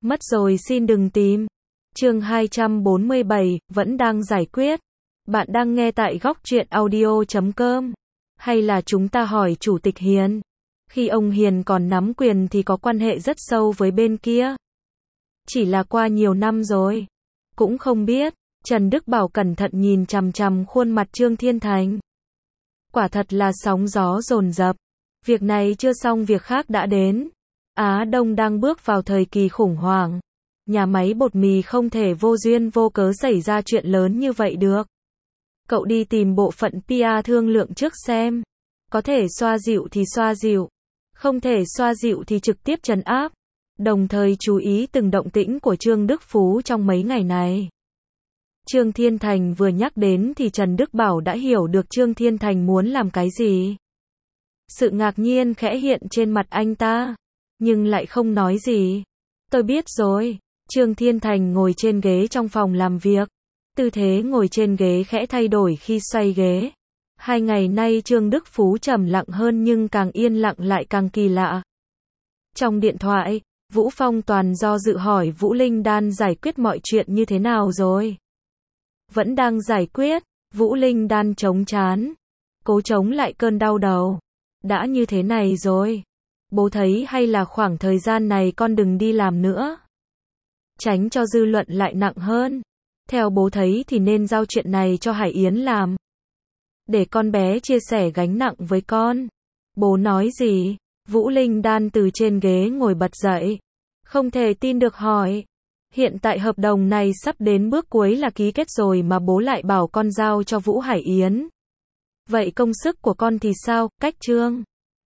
Mất rồi xin đừng tìm. Chương 247, vẫn đang giải quyết. Bạn đang nghe tại góc truyện audio.com. Hay là chúng ta hỏi Chủ tịch Hiền? Khi ông Hiền còn nắm quyền thì có quan hệ rất sâu với bên kia. Chỉ là qua nhiều năm rồi. Cũng không biết. Trần Đức Bảo cẩn thận nhìn chằm chằm khuôn mặt Trương Thiên Thành. Quả thật là sóng gió dồn dập. Việc này chưa xong việc khác đã đến. Á Đông đang bước vào thời kỳ khủng hoảng. Nhà máy bột mì không thể vô duyên vô cớ xảy ra chuyện lớn như vậy được. Cậu đi tìm bộ phận PR thương lượng trước xem. Có thể xoa dịu thì xoa dịu. Không thể xoa dịu thì trực tiếp trấn áp. Đồng thời chú ý từng động tĩnh của Trương Đức Phú trong mấy ngày này. Trương Thiên Thành vừa nhắc đến thì Trần Đức Bảo đã hiểu được Trương Thiên Thành muốn làm cái gì. Sự ngạc nhiên khẽ hiện trên mặt anh ta, nhưng lại không nói gì. Tôi biết rồi. Trương Thiên Thành ngồi trên ghế trong phòng làm việc. Tư thế ngồi trên ghế khẽ thay đổi khi xoay ghế. 2 ngày nay Trương Đức Phú trầm lặng hơn nhưng càng yên lặng lại càng kỳ lạ. Trong điện thoại, Vũ Phong toàn do dự hỏi Vũ Linh Đan giải quyết mọi chuyện như thế nào rồi. Vẫn đang giải quyết. Vũ Linh Đan chống trán, cố chống lại cơn đau đầu. Đã như thế này rồi, bố thấy hay là khoảng thời gian này con đừng đi làm nữa. Tránh cho dư luận lại nặng hơn. Theo bố thấy thì nên giao chuyện này cho Hải Yến làm. Để con bé chia sẻ gánh nặng với con. Bố nói gì? Vũ Linh Đan từ trên ghế ngồi bật dậy. Không thể tin được hỏi. Hiện tại hợp đồng này sắp đến bước cuối là ký kết rồi mà bố lại bảo con giao cho Vũ Hải Yến. Vậy công sức của con thì sao, cách Trương